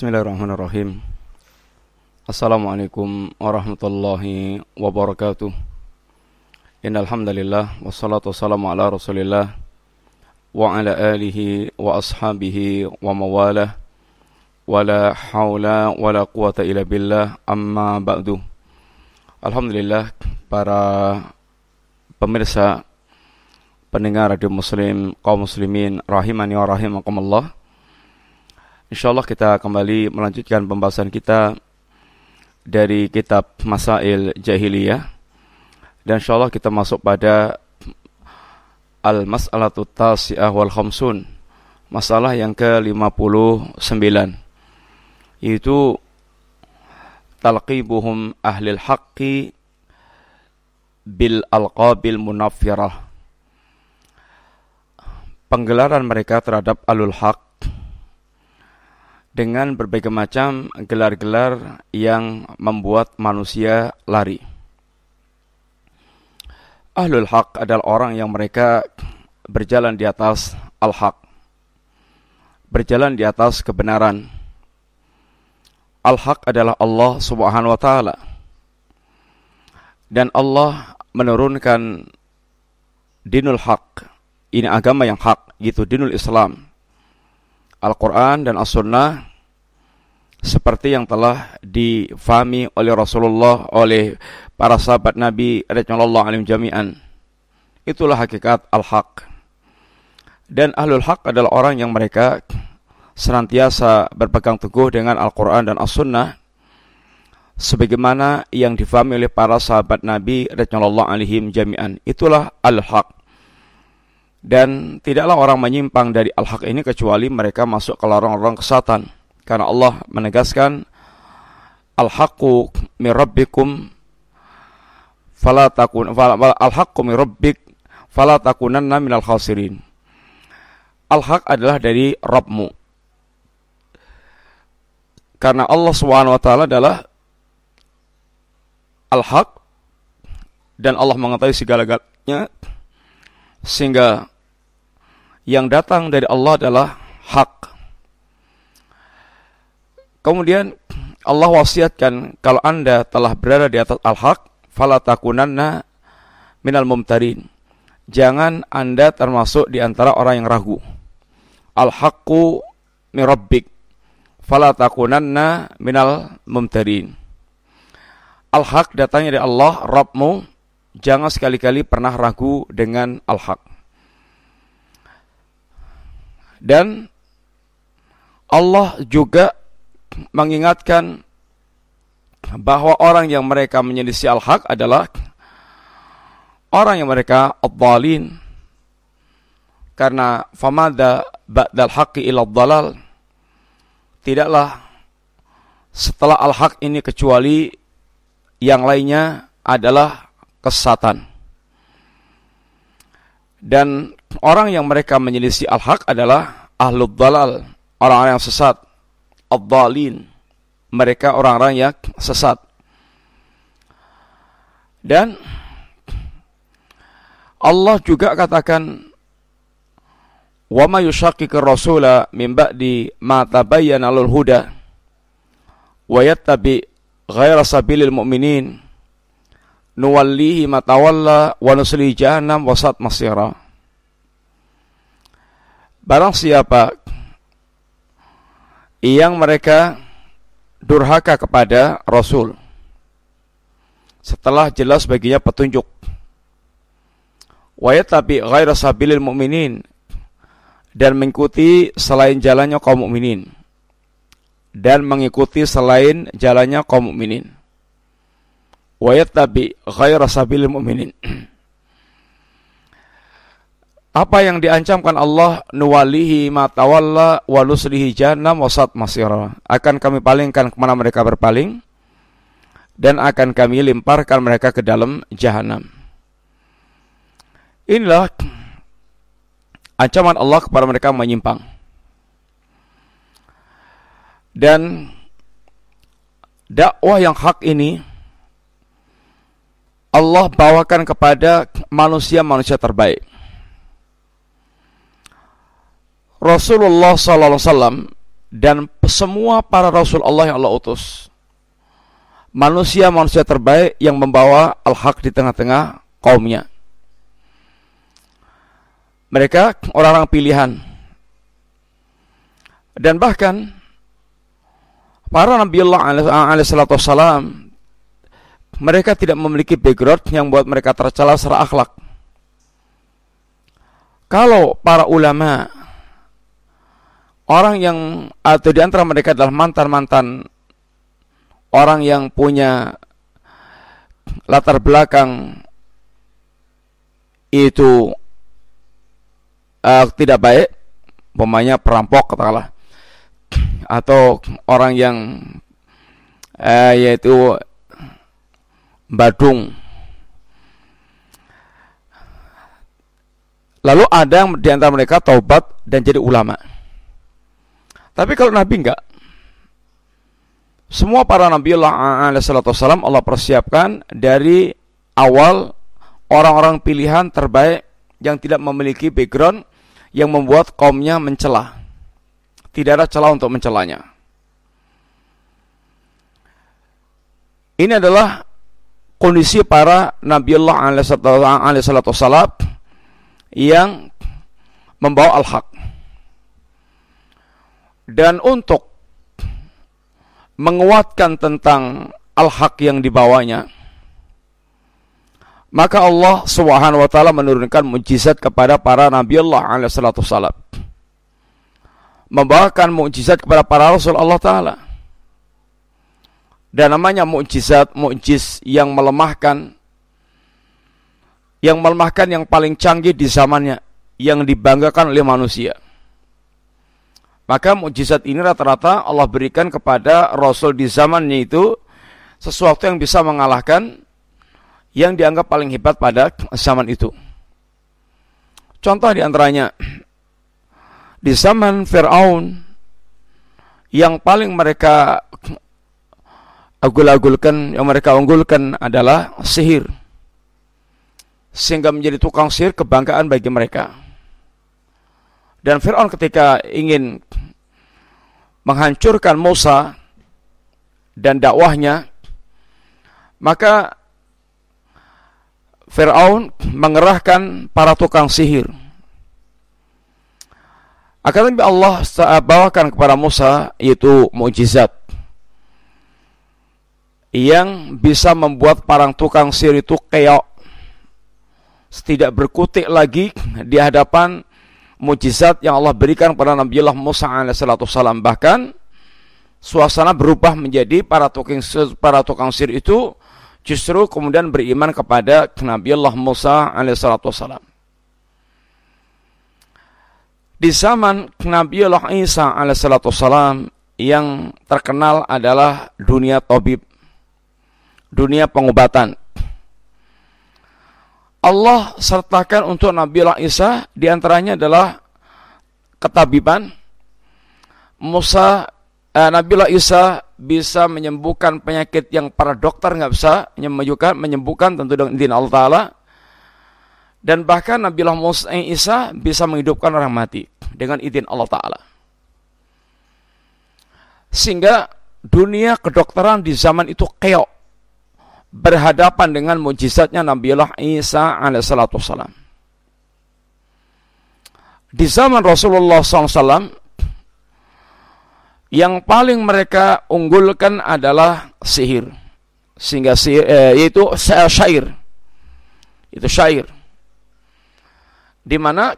Bismillahirrahmanirrahim. Assalamualaikum warahmatullahi wabarakatuh. Innal hamdalillah wassalatu wassalamu ala Rasulillah wa ala alihi wa ashabihi wa mawalah. Wala haula wala quwata illa billah, amma ba'du. Alhamdulillah, para pemirsa pendengar radio Muslim, kaum muslimin rahimani wa rahimakumullah. Insyaallah kita kembali melanjutkan pembahasan kita dari kitab Masail Jahiliyah, dan insyaallah kita masuk pada Al-Mas'alatu Tasi'ah wal Khamsun, masalah yang ke-59, yaitu talqibuhum ahlil haqqi bil alqabil munaffirah, penggelaran mereka terhadap alul haq dengan berbagai macam gelar-gelar yang membuat manusia lari. Ahlul haq adalah orang yang mereka berjalan di atas al-haq, berjalan di atas kebenaran. Al-haq adalah Allah subhanahu wa ta'ala, dan Allah menurunkan dinul haq, ini agama yang hak, gitu, dinul Islam, Al-Quran dan As-Sunnah, seperti yang telah difahami oleh Rasulullah, oleh para sahabat Nabi radhiyallahu anhum jami'an. Itulah hakikat al-haq. Dan ahlul haq adalah orang yang mereka senantiasa berpegang teguh dengan Al-Quran dan As-Sunnah, sebagaimana yang difahami oleh para sahabat Nabi radhiyallahu anhum jami'an. Itulah al-haq. Dan tidaklah orang menyimpang dari al-haq ini kecuali mereka masuk ke lorong-lorong kesesatan. Karena Allah menegaskan, al-haqqu min rabbikum fala takun al-haqqu min rabbik fala takunanna minal khasirin. Al-haq adalah dari Rabbmu. Karena Allah Subhanahu wa taala adalah al-haq, dan Allah mengetahui segala-galanya, sehingga yang datang dari Allah adalah hak. Kemudian Allah wasiatkan, kalau Anda telah berada di atas al-haq, fala takunanna minal mumtarin, jangan Anda termasuk di antara orang yang ragu. Al-haqqu min rabbik fala takunanna minal mumtarin. Al-haq datangnya dari Allah, Rabbmu, jangan sekali-kali pernah ragu dengan al-haq. Dan Allah juga mengingatkan bahwa orang yang mereka menyelisih al-haq adalah orang yang mereka ad-dhalin. Karena famada ba'dal haqqi ila ad-dhalal, tidaklah setelah al-haq ini kecuali yang lainnya adalah kesesatan. Dan orang yang mereka menyelisih al-haq adalah ahlud dhalal, orang-orang yang sesat, ad-dhalin, mereka orang-orang yang sesat. Dan Allah juga katakan, wa may yushaqiqir rasula min ba'di ma tabayyana lahul huda wa yattabi ghaira sabilil mu'minin nuwallihi ma tawalla wa nuslihi jahannam wa sa'at masira. Barang siapa yang mereka durhaka kepada Rasul setelah jelas baginya petunjuk, wa yattabi ghaira sabilil mu'minin, dan mengikuti selain jalannya kaum mukminin, dan mengikuti selain jalannya kaum mukminin, wa yattabi ghaira sabilil mu'minin. Apa yang diancamkan Allah, nuwalihi ma tawalla wa nuslihi jahannam wa sa'at masira, akan kami palingkan kemana mereka berpaling, dan akan kami lemparkan mereka ke dalam jahanam. Inilah ancaman Allah kepada mereka menyimpang. Dan dakwah yang hak ini Allah bawakan kepada manusia-manusia terbaik. Rasulullah SAW dan semua para Rasul Allah yang Allah utus, manusia-manusia terbaik yang membawa al-haq di tengah-tengah kaumnya. Mereka orang-orang pilihan. Dan bahkan para Nabiullah alaihissalatu wassalam, mereka tidak memiliki background yang membuat mereka tercela secara akhlak. Kalau para ulama, orang yang atau di antara mereka adalah mantan-mantan orang yang punya latar belakang itu tidak baik, umpamanya perampok katakanlah, atau orang yang yaitu badung. Lalu ada yang di antara mereka taubat dan jadi ulama. Tapi kalau Nabi enggak. Semua para Nabiullah alaihissalam Allah persiapkan dari awal orang-orang pilihan terbaik yang tidak memiliki background yang membuat kaumnya mencela. Tidak ada celah untuk mencelanya. Ini adalah kondisi para Nabiullah alaihissalam yang membawa al-haq. Dan untuk menguatkan tentang al-haq yang dibawanya, maka Allah Subhanahu wa taala menurunkan mukjizat kepada para Nabiullah alaihissalam, membawakan mukjizat kepada para Rasul Allah taala. Dan namanya mukjizat, mukjiz yang melemahkan yang paling canggih di zamannya, yang dibanggakan oleh manusia. Maka mukjizat ini rata-rata Allah berikan kepada Rasul di zamannya itu, sesuatu yang bisa mengalahkan yang dianggap paling hebat pada zaman itu. Contoh di antaranya, di zaman Fir'aun, yang paling mereka yang mereka unggulkan adalah sihir, sehingga menjadi tukang sihir kebanggaan bagi mereka. Dan Fir'aun ketika ingin menghancurkan Musa dan dakwahnya, maka Fir'aun mengerahkan para tukang sihir. Akan tetapi Allah bawakan kepada Musa yaitu mukjizat yang bisa membuat para tukang sihir itu keok, tidak berkutik lagi di hadapan mukjizat yang Allah berikan kepada Nabiullah Musa alaihissalam. Bahkan suasana berubah menjadi para tukang sihir itu justru kemudian beriman kepada Nabiullah Musa alaihissalam. Di zaman Nabiullah Isa alaihissalam yang terkenal adalah dunia tabib, dunia pengobatan. Allah sertakan untuk Nabiullah Isa diantaranya adalah ketabiban. Nabiullah Isa bisa menyembuhkan penyakit yang para dokter nggak bisa menyembuhkan tentu dengan izin Allah Ta'ala. Dan bahkan Nabiullah Isa bisa menghidupkan orang mati dengan izin Allah Ta'ala. Sehingga dunia kedokteran di zaman itu keok berhadapan dengan mukjizatnya Nabiullah Isa alaihissalam. Di zaman Rasulullah SAW, yang paling mereka unggulkan adalah sihir. Sehingga yaitu syair. Itu syair. Di mana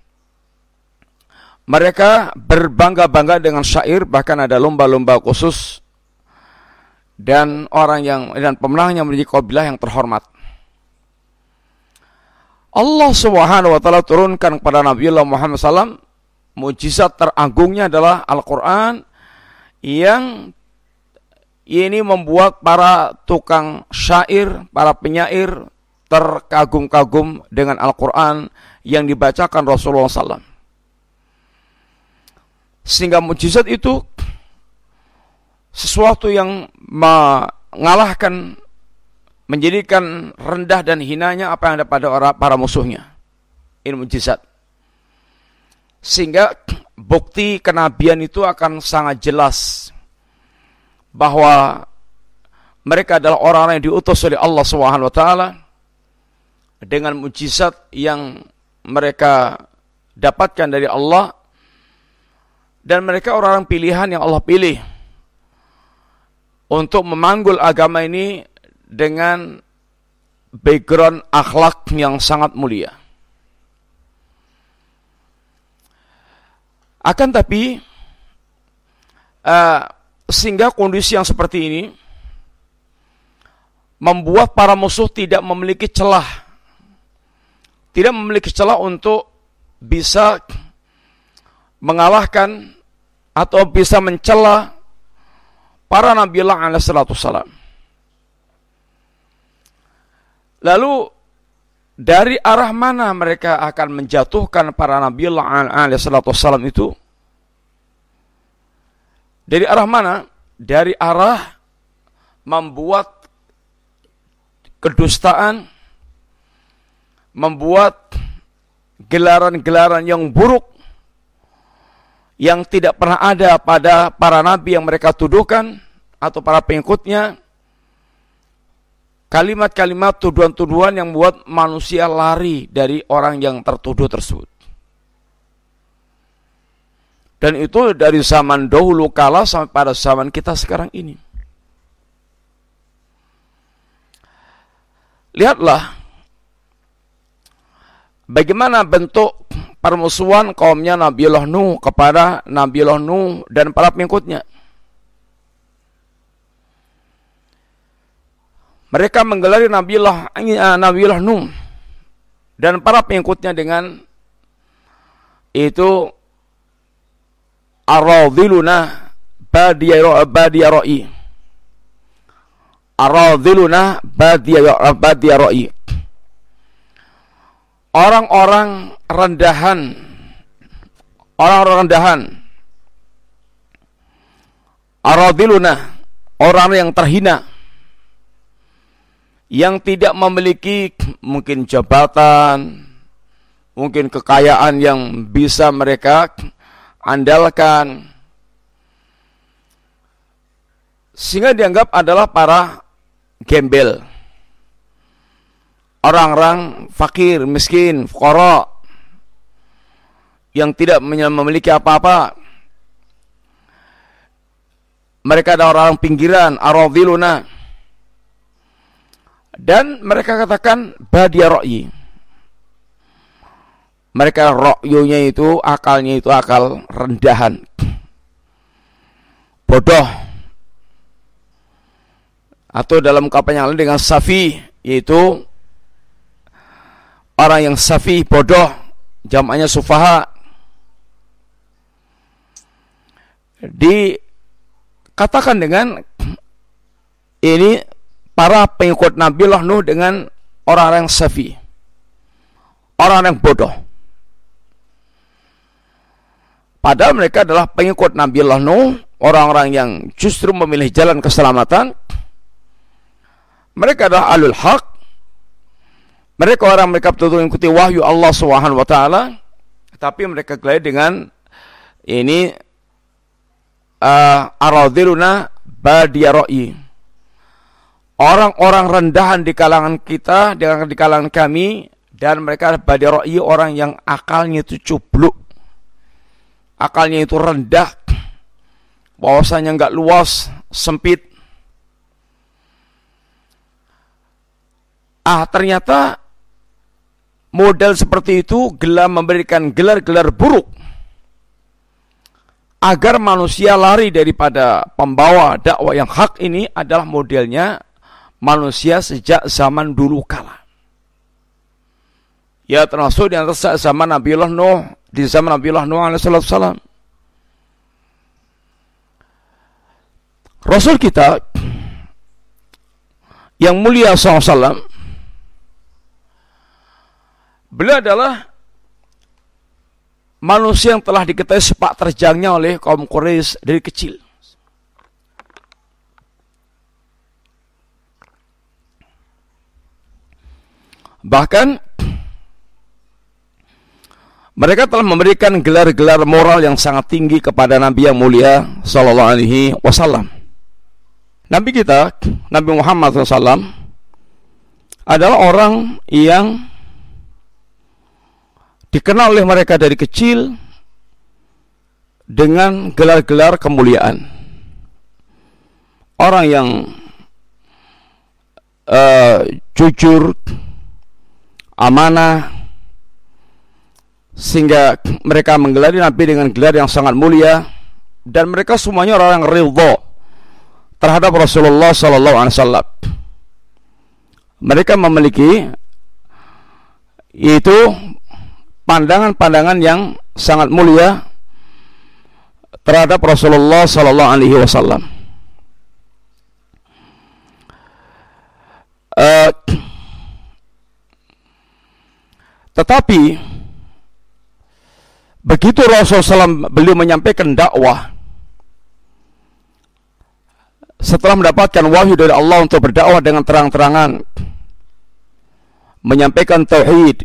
mereka berbangga-bangga dengan syair, bahkan ada lomba-lomba khusus dan pemenangnya menjadi kabilah yang terhormat. Allah Subhanahu wa taala turunkan kepada Nabiullah Muhammad SAW mukjizat teragungnya adalah Al-Qur'an, yang ini membuat para tukang syair, para penyair terkagum-kagum dengan Al-Quran yang dibacakan Rasulullah SAW. Sehingga mukjizat itu sesuatu yang mengalahkan, menjadikan rendah dan hinanya apa yang ada pada para musuhnya. Ini mukjizat. Sehingga bukti kenabian itu akan sangat jelas bahwa mereka adalah orang-orang yang diutus oleh Allah Subhanahu wa taala dengan mukjizat yang mereka dapatkan dari Allah, dan mereka orang-orang pilihan yang Allah pilih untuk memanggul agama ini dengan background akhlak yang sangat mulia. Akan tapi sehingga kondisi yang seperti ini membuat para musuh tidak memiliki celah untuk bisa mengalahkan atau bisa mencela para Nabiullah alaihi salatu wassalam. Lalu dari arah mana mereka akan menjatuhkan para Nabiullah alaihi salatu wassalam itu? Dari arah mana? Dari arah membuat kedustaan, membuat gelaran-gelaran yang buruk yang tidak pernah ada pada para nabi yang mereka tuduhkan atau para pengikutnya. Kalimat-kalimat tuduhan-tuduhan yang membuat manusia lari dari orang yang tertuduh tersebut. Dan itu dari zaman dahulu kala sampai pada zaman kita sekarang ini. Lihatlah bagaimana bentuk permusuhan kaumnya Nabiullah Nuh kepada Nabiullah Nuh dan para pengikutnya. Mereka menggelari Nabiullah Nuh dan para pengikutnya dengan itu aradhiluna badiya ra'i. Aradhiluna badiya ra'i. Orang-orang rendahan, aradhiluna, orang yang terhina, yang tidak memiliki mungkin jabatan, mungkin kekayaan yang bisa mereka andalkan, sehingga dianggap adalah para gembel, orang-orang fakir, miskin, fuqara, yang tidak memiliki apa-apa. Mereka adalah orang pinggiran, aradhiluna. Dan mereka katakan badiya ra'yi. Mereka ra'yunya itu, akalnya itu akal rendahan, bodoh. Atau dalam ungkapan yang lain dengan safi, yaitu orang yang safi, bodoh, jamaknya sufaha. Dikatakan dengan ini para pengikut Nabiullah Nuh dengan orang-orang yang safi, orang yang bodoh. Padahal mereka adalah pengikut Nabiullah Nuh, orang-orang yang justru memilih jalan keselamatan. Mereka adalah ahlul haq. Mereka orang mereka betul-betul mengikuti wahyu Allah Subhanahu wa taala, tapi mereka gelai dengan ini aradhiluna badiya ra'i. Orang-orang rendahan di kalangan kita, di kalangan kami, dan mereka badiya ra'i, orang yang akalnya itu cubluk, akalnya itu rendah, bahwasanya enggak luas, sempit. Ternyata model seperti itu memberikan gelar-gelar buruk agar manusia lari daripada pembawa dakwah yang hak. Ini adalah modelnya manusia sejak zaman dulu kala. Ya, termasuk di atas zaman Nabiullah Nuh, di zaman Nabiullah Nuh alaihi salam. Rasul kita yang mulia SAW, beliau adalah manusia yang telah diketahui sepak terjangnya oleh kaum Quraisy dari kecil. Bahkan Mereka telah memberikan gelar-gelar moral yang sangat tinggi kepada Nabi yang mulia sallallahu alaihi wasallam. Nabi kita, Nabi Muhammad SAW, adalah orang yang dikenal oleh mereka dari kecil dengan gelar-gelar kemuliaan. Orang yang jujur, amanah, sehingga mereka menggelari Nabi dengan gelar yang sangat mulia, dan mereka semuanya orang yang ridha terhadap Rasulullah sallallahu alaihi wasallam. Mereka memiliki itu pandangan-pandangan yang sangat mulia terhadap Rasulullah sallallahu alaihi wasallam. Tetapi begitu Rasulullah SAW beliau menyampaikan dakwah, setelah mendapatkan wahyu dari Allah untuk berdakwah dengan terang-terangan, menyampaikan tauhid,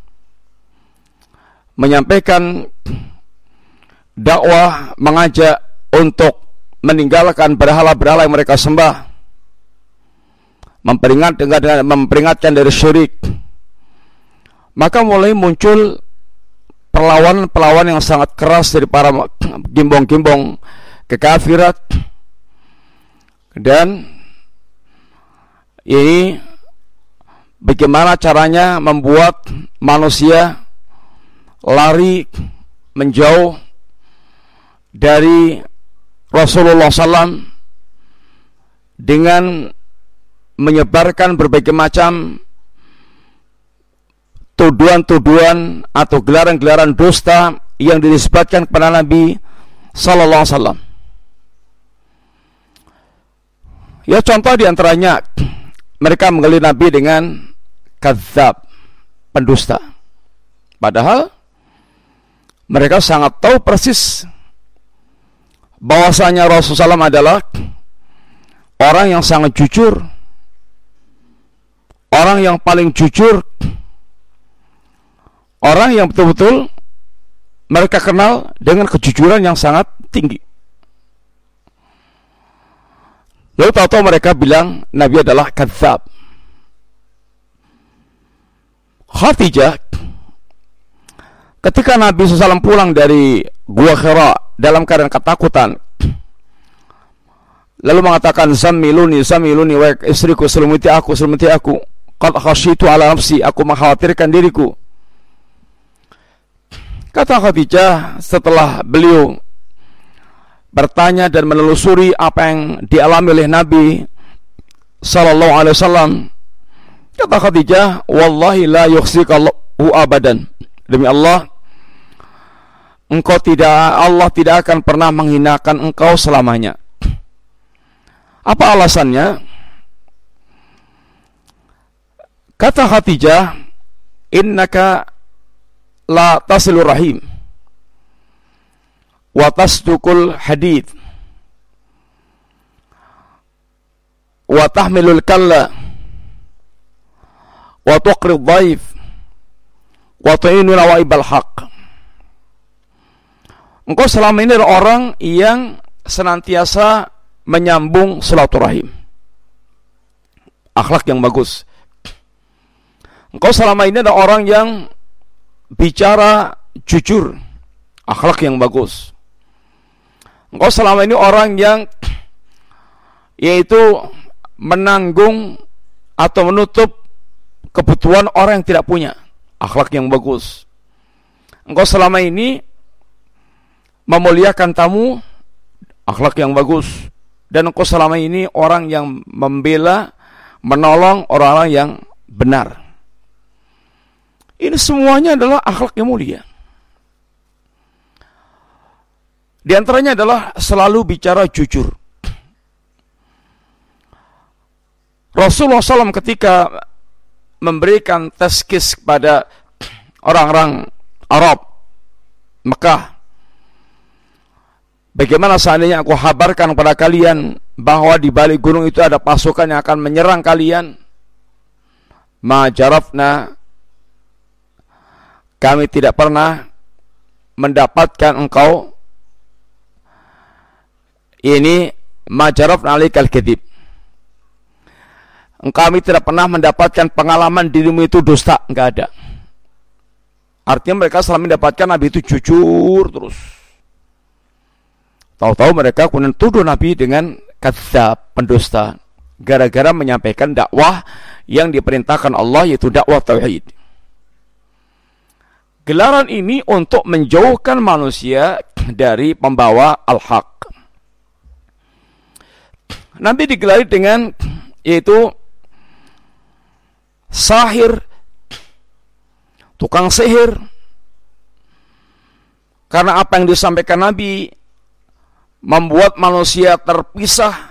menyampaikan dakwah, mengajak untuk meninggalkan berhala-berhala yang mereka sembah, memperingatkan dari syirik, maka mulai muncul perlawanan-perlawanan yang sangat keras dari para gimbong-gimbong kekafirat. Dan ini bagaimana caranya membuat manusia lari menjauh dari Rasulullah SAW dengan menyebarkan berbagai macam tuduhan-tuduhan atau gelaran-gelaran dusta yang dinisbatkan kepada Nabi sallallahu alaihi wasallam. Ya, contoh diantaranya mereka menggelari Nabi dengan kadzab, pendusta. Padahal mereka sangat tahu persis bahwasanya Rasulullah SAW adalah orang yang sangat jujur, orang yang paling jujur, orang yang betul-betul mereka kenal dengan kejujuran yang sangat tinggi. Lalu tahu-tahu mereka bilang Nabi adalah kadzab. Khadijah, ketika Nabi SAW pulang dari Gua Hira dalam keadaan ketakutan, lalu mengatakan Zammiluni, wa istriku, selimiti aku, qad khasyitu ala nafsi, aku mengkhawatirkan diriku. Kata Khadijah setelah beliau bertanya dan menelusuri apa yang dialami oleh Nabi sallallahu alaihi wasallam, kata Khadijah, wallahi la yukhzikallahu abadan, demi Allah, Allah tidak akan pernah menghinakan engkau selamanya. Apa alasannya? Kata Khadijah, innaka la tasilur rahim wa tasdukul hadid wa tahmilul kalla wa tuqrid dhaif wa tu'inu nawaibal haq. Engkau selama ini adalah orang yang senantiasa menyambung silaturahim, akhlak yang bagus. Engkau selama ini adalah orang yang bicara jujur, akhlak yang bagus. Engkau selama ini orang yang yaitu menanggung atau menutup kebutuhan orang yang tidak punya, akhlak yang bagus. Engkau selama ini memuliakan tamu, akhlak yang bagus. Dan engkau selama ini orang yang membela, menolong orang-orang yang benar. Ini semuanya adalah akhlak yang mulia. Di antaranya adalah selalu bicara jujur. Rasulullah SAW ketika memberikan tazkiyah kepada orang-orang Arab Mekah, bagaimana seandainya aku habarkan kepada kalian bahwa di balik gunung itu ada pasukan yang akan menyerang kalian, ma jarafna, kami tidak pernah mendapatkan engkau ini majaraf alikal kadzib. Kami tidak pernah mendapatkan pengalaman dirimu itu dusta, enggak ada. Artinya mereka selama mendapatkan Nabi itu jujur terus. Tahu-tahu mereka kemudian tuduh Nabi dengan kadzab, pendusta, gara-gara menyampaikan dakwah yang diperintahkan Allah, yaitu dakwah tauhid. Gelaran ini untuk menjauhkan manusia dari pembawa al-haq. Nabi digelari dengan yaitu sahir, tukang sihir, karena apa yang disampaikan Nabi membuat manusia terpisah,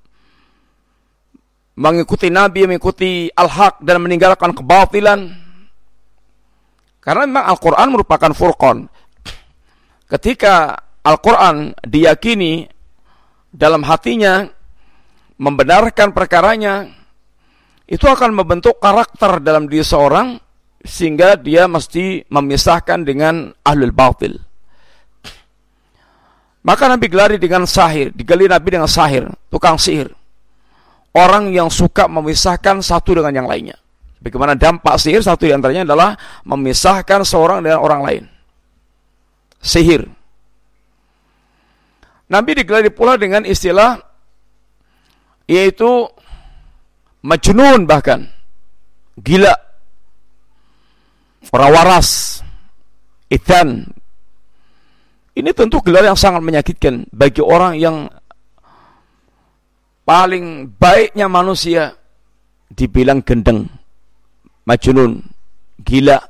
mengikuti Nabi, mengikuti al-haq dan meninggalkan kebatilan. Karena memang Al-Quran merupakan furqan. Ketika Al-Quran diyakini dalam hatinya, membenarkan perkaranya, itu akan membentuk karakter dalam diri seorang, sehingga dia mesti memisahkan dengan ahlul batil. Maka Nabi gelari dengan sahir, digali Nabi dengan sahir, tukang sihir, orang yang suka memisahkan satu dengan yang lainnya. Bagaimana dampak sihir, satu di antaranya adalah memisahkan seorang dengan orang lain. Sihir. Nabi digelari pula dengan istilah yaitu majnun, bahkan gila, orang waras, idan. Ini tentu gelar yang sangat menyakitkan bagi orang yang paling baiknya manusia dibilang gendeng, majnun, gila.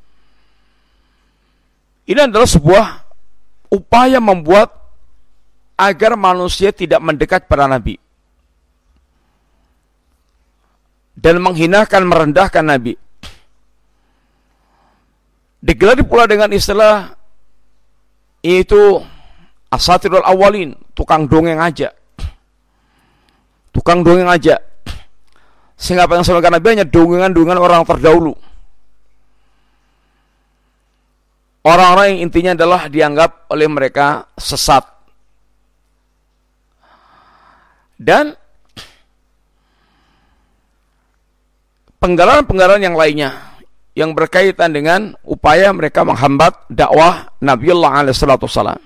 Ini adalah sebuah upaya membuat agar manusia tidak mendekat pada Nabi dan menghinakan, merendahkan Nabi. Digelar pula dengan istilah yaitu asatirul awalin, tukang dongeng aja. Tukang dongeng aja. Sehingga apa yang disampaikan Nabi hanya dongengan-dongengan orang terdahulu. Orang-orang yang intinya adalah dianggap oleh mereka sesat. Dan penggalaran-penggalaran yang lainnya yang berkaitan dengan upaya mereka menghambat dakwah Nabiullah alaihi salatu wassalam.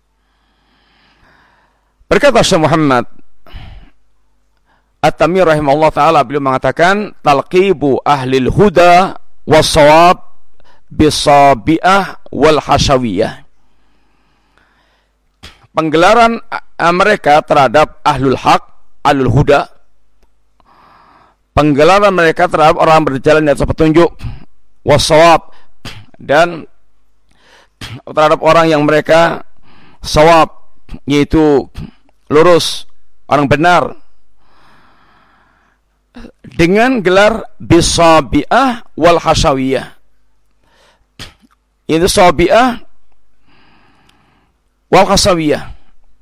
Berkata Syekh Muhammad At-Tamimi rahimahullah ta'ala, beliau mengatakan talqibu ahlil huda was-shawab bisabi'ah wal hasyawiyah. Penggelaran mereka terhadap ahlul haq, ahlul huda, penggelaran mereka terhadap orang berjalan di atas petunjuk, was-shawab, dan terhadap orang yang mereka shawab, yaitu lurus, orang benar, dengan gelar bisabi'ah wal hasyawiyah. Itu sabi'ah wal hasyawiyah.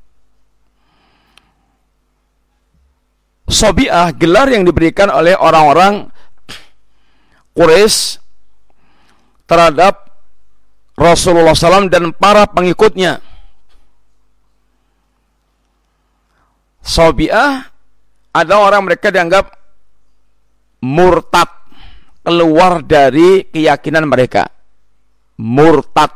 Sabi'ah gelar yang diberikan oleh orang-orang Quraisy terhadap Rasulullah SAW dan para pengikutnya. Sabi'ah adalah orang mereka dianggap murtad, keluar dari keyakinan mereka. Murtad.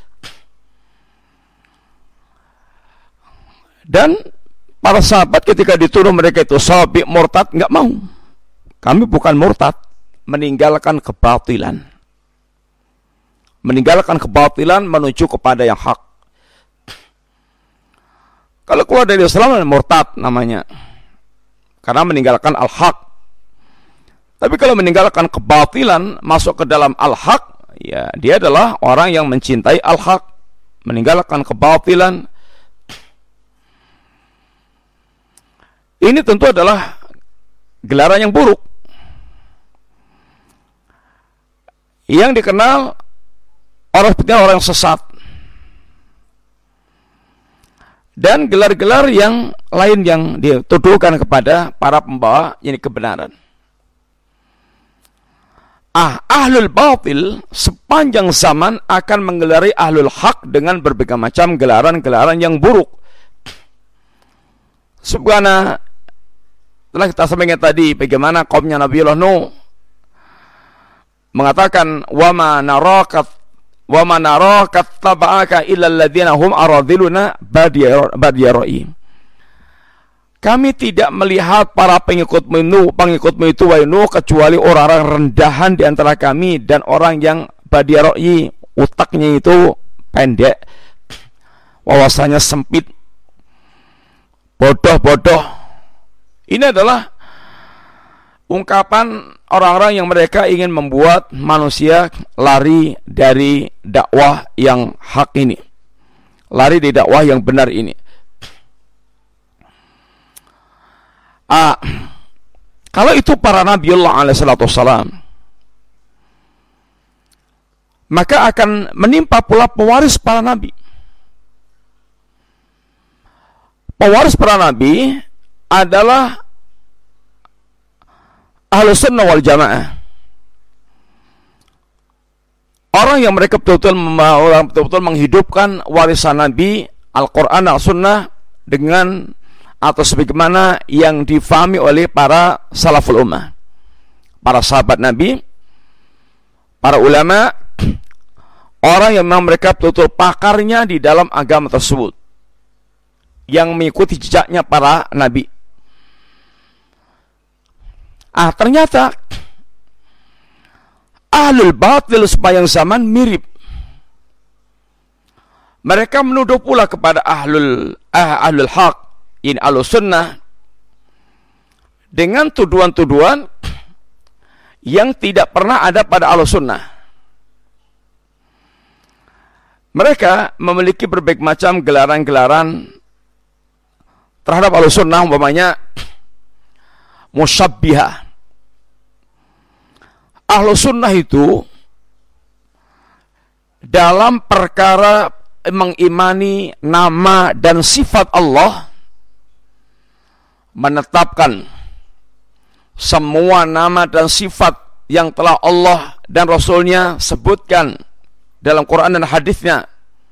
Dan para sahabat ketika dituduh mereka itu sabi murtad, enggak mau. Kami bukan murtad, meninggalkan kebatilan. Meninggalkan kebatilan menuju kepada yang hak. Kalau keluar dari Islam murtad namanya, karena meninggalkan al-haq. Tapi kalau meninggalkan kebatilan masuk ke dalam al-haq, ya dia adalah orang yang mencintai al-haq, meninggalkan kebatilan. Ini tentu adalah gelaran yang buruk, yang dikenal orang seperti orang yang sesat. Dan gelar-gelar yang lain yang dituduhkan kepada para pembawa ini kebenaran. Ahlul batil sepanjang zaman akan menggelari ahlul haq dengan berbagai macam gelaran-gelaran yang buruk. Sebagaimana telah kita sampaikan tadi, bagaimana kaumnya Nabiullah Nuh mengatakan, wa ma naraka taba'aka illa alladziina hum aradhiluna badiyara'i. Kami tidak melihat para pengikutmu itu wahai Nuh, kecuali orang-orang rendahan di antara kami dan orang yang badiyara'i, utaknya itu pendek, wawasannya sempit, bodoh. Ini adalah ungkapan orang-orang yang mereka ingin membuat manusia lari dari dakwah yang hak ini, lari dari dakwah yang benar ini. Kalau itu para Nabiullah alaihissalam, maka akan menimpa pula pewaris para nabi. Pewaris para nabi adalah Ahlus Sunnah wal Jamaah. Orang yang mereka betul-betul menghidupkan warisan Nabi, Al-Quran, Al-Sunnah dengan atau sebagaimana yang difahami oleh para salaful ummah, para sahabat Nabi, para ulama, orang yang memang mereka betul-betul pakarnya di dalam agama tersebut, yang mengikuti jejaknya para nabi. Ternyata ahlul batil sepanjang zaman mirip. Mereka menuduh pula kepada ahlul haq, ini ahlus sunnah, dengan tuduhan-tuduhan yang tidak pernah ada pada ahlus sunnah. Mereka memiliki berbagai macam gelaran-gelaran terhadap ahlus sunnah, umpamanya musyabbihah. Ahlus sunnah itu dalam perkara mengimani nama dan sifat Allah, menetapkan semua nama dan sifat yang telah Allah dan Rasulnya sebutkan dalam Quran dan hadisnya,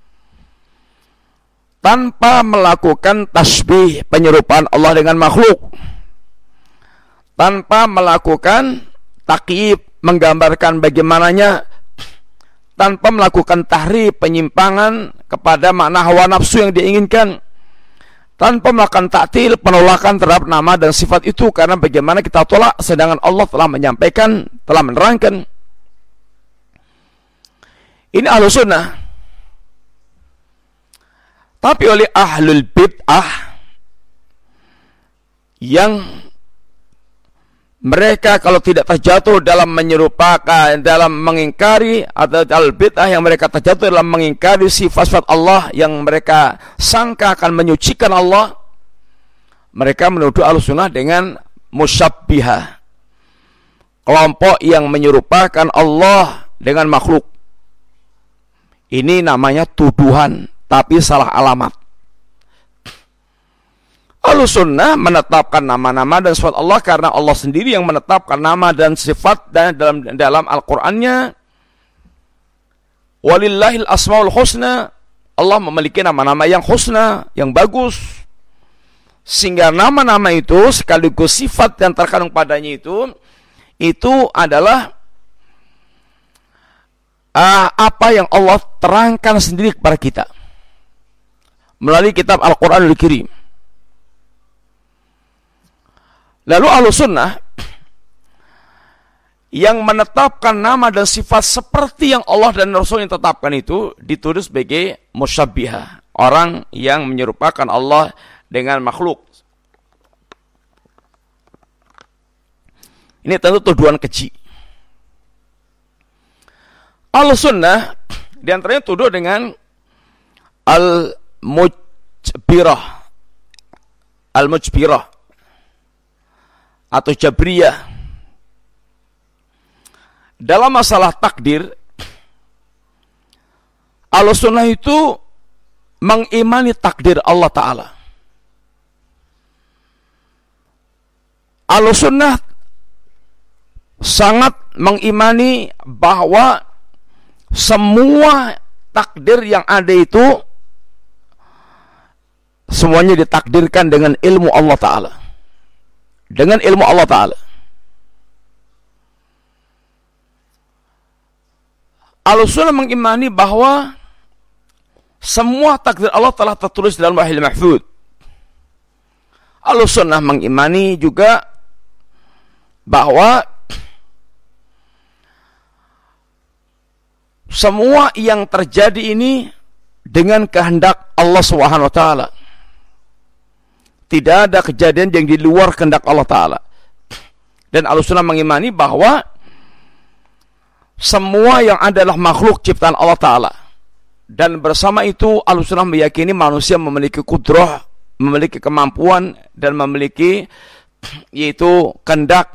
tanpa melakukan tasbih, penyerupaan Allah dengan makhluk, tanpa melakukan takyif, menggambarkan bagaimananya, tanpa melakukan tahrif, penyimpangan kepada makna hawa nafsu yang diinginkan, tanpa melakukan ta'til, penolakan terhadap nama dan sifat itu, karena bagaimana kita tolak sedangkan Allah telah menyampaikan, telah menerangkan. Ini ahlus sunnah. Tapi oleh ahlul bid'ah yang mereka kalau tidak terjatuh dalam menyerupakan, dalam mengingkari, atau al-bid'ah yang mereka terjatuh dalam mengingkari sifat-sifat Allah yang mereka sangka akan menyucikan Allah, mereka menuduh Ahlussunnah dengan musyabbihah, kelompok yang menyerupakan Allah dengan makhluk. Ini namanya tuduhan, tapi salah alamat. Ahlussunnah menetapkan nama-nama dan sifat Allah karena Allah sendiri yang menetapkan nama dan sifat dan dalam Al-Qur'annya. Walillahil asmaul husna. Allah memiliki nama-nama yang husna, yang bagus. Sehingga nama-nama itu sekaligus sifat yang terkandung padanya itu adalah apa yang Allah terangkan sendiri kepada kita melalui kitab Al-Qur'anul Karim. Lalu Ahlussunnah yang menetapkan nama dan sifat seperti yang Allah dan Rasul yang tetapkan itu dituduh sebagai musyabbihah, orang yang menyerupakan Allah dengan makhluk. Ini tentu tuduhan keji. Ahlussunnah di antaranya tuduh dengan al-mujbirah atau Jabriyah. Dalam masalah takdir, Ahlussunnah itu mengimani takdir Allah Ta'ala. Ahlussunnah sangat mengimani bahwa semua takdir yang ada itu semuanya ditakdirkan dengan ilmu Allah Ta'ala. Dengan ilmu Allah Ta'ala. Ahlussunnah mengimani bahwa semua takdir Allah telah tertulis dalam Lauhul Mahfuz. Ahlussunnah mengimani juga bahwa semua yang terjadi ini dengan kehendak Allah Subhanahu wa taala. Tidak ada kejadian yang di luar kehendak Allah Ta'ala. Dan Ahlussunnah mengimani bahwa semua yang adalah makhluk ciptaan Allah Ta'ala. Dan bersama itu Ahlussunnah meyakini manusia memiliki kudrah, memiliki kemampuan, dan memiliki yaitu kehendak.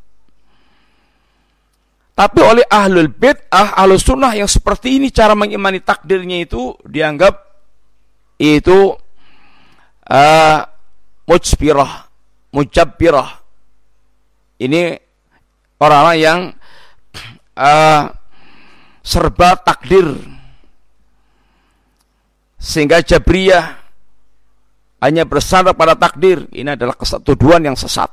Tapi oleh ahlul bid'ah, Ahlussunnah yang seperti ini cara mengimani takdirnya itu dianggap itu mujbirah, mujabbirah. Ini orang-orang yang serba takdir, sehingga Jabriyah hanya bersandar pada takdir. Ini adalah tuduhan yang sesat.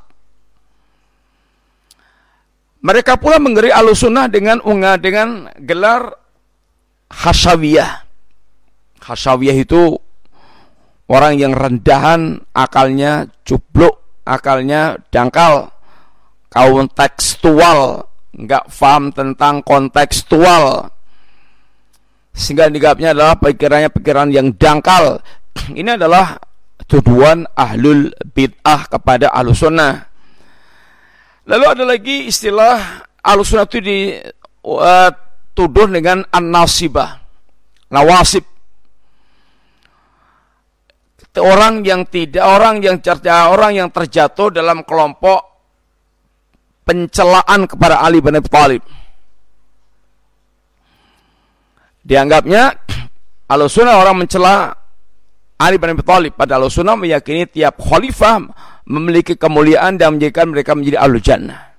Mereka pula menggeri Ahlussunnah dengan gelar Hasyawiyah. Hasyawiyah itu orang yang rendahan, akalnya cubluk, akalnya dangkal, kontekstual, nggak paham tentang kontekstual, sehingga dianggapnya adalah pikiran yang dangkal. Ini adalah tuduhan ahlul bid'ah kepada Ahlussunnah. Lalu ada lagi istilah Ahlussunnah itu dituduh dengan an-nasibah, nawasib. Orang yang terjatuh dalam kelompok pencelaan kepada Ali bin Abi Thalib. Dianggapnya Ahlussunnah orang mencela Ali bin Abi Thalib. Padahal Ahlussunnah meyakini tiap khalifah memiliki kemuliaan dan menjadikan mereka menjadi ahlul jannah.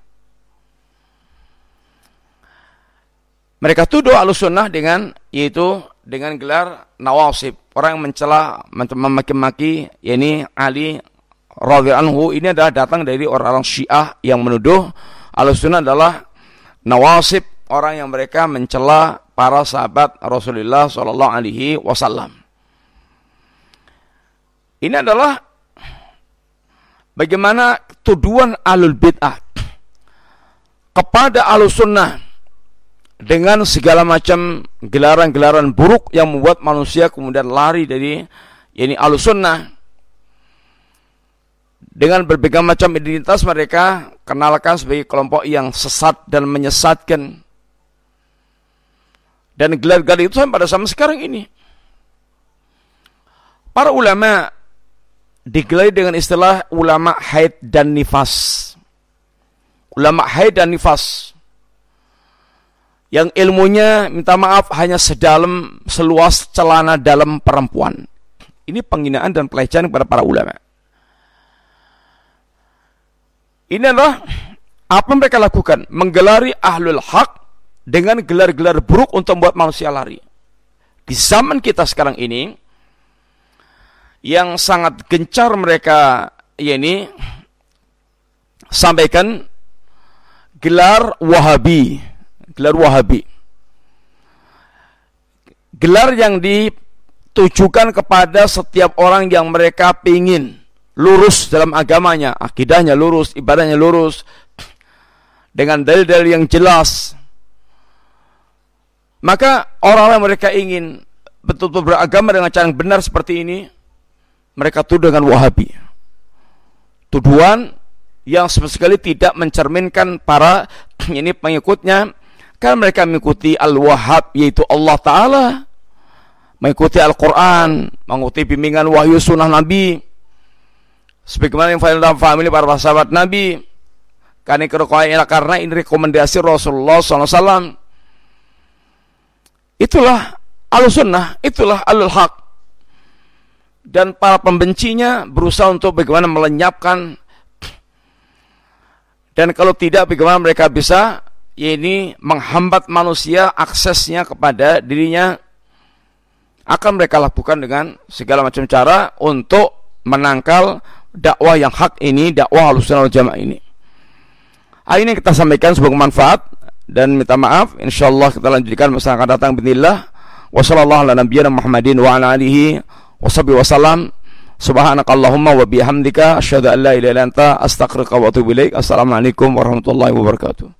Mereka tuduh Ahlussunnah dengan gelar nawasib. Orang yang mencela, memaki-maki, yakni Ali radhiyallahu anhu, ini adalah datang dari orang-orang Syiah yang menuduh Ahlussunnah adalah nawasib, orang yang mereka mencela para sahabat Rasulullah sallallahu alaihi wasallam. Ini adalah bagaimana tuduhan ahlul bid'ah kepada Ahlussunnah dengan segala macam gelaran-gelaran buruk yang membuat manusia kemudian lari dari Ahlussunnah. Dengan berbagai macam identitas mereka kenalkan sebagai kelompok yang sesat dan menyesatkan. Dan gelar-gelar itu pada zaman sekarang ini. Para ulama digelari dengan istilah ulama haid dan nifas. Ulama haid dan nifas. Yang ilmunya, minta maaf, hanya seluas celana dalam perempuan. Ini penghinaan dan pelecehan kepada para ulama. Ini adalah apa yang mereka lakukan, menggelari ahlul haq dengan gelar-gelar buruk untuk membuat manusia lari. Di zaman kita sekarang ini, yang sangat gencar mereka sampaikan gelar Wahabi. Gelar Wahabi, gelar yang ditujukan kepada setiap orang yang mereka ingin lurus dalam agamanya, akidahnya lurus, ibadahnya lurus, dengan dalil-dalil yang jelas. Maka orang-orang mereka ingin betul-betul beragama dengan cara yang benar seperti ini, mereka tuduh dengan Wahabi. Tuduhan yang sama sekali tidak mencerminkan para pengikutnya. Karena mereka mengikuti Al-Wahhab, yaitu Allah Ta'ala, mengikuti Al-Quran, mengikuti bimbingan wahyu sunnah Nabi, sebagaimana yang dalam faham ini para sahabat Nabi. Karena ini rekomendasi Rasulullah SAW. Itulah Ahlussunnah, itulah Ahlul Haq. Dan para pembencinya berusaha untuk bagaimana melenyapkan. Dan kalau tidak, bagaimana mereka bisa ini menghambat manusia aksesnya kepada dirinya, akan mereka lakukan dengan segala macam cara untuk menangkal dakwah yang hak ini, dakwah Ahlussunnah wal Jamaah ini. Hari ini kita sampaikan sebagai manfaat dan minta maaf. Insyaallah kita lanjutkan masa akan datang bismillah. Wassallallahu ala nabiyyina Muhammadin wa ala alihi washabihi wasallam. Subhanakallahumma wa bihamdika asyhadu an la ilaha illa anta astaghfiruka wa atubu ilaik. Assalamualaikum warahmatullahi wabarakatuh.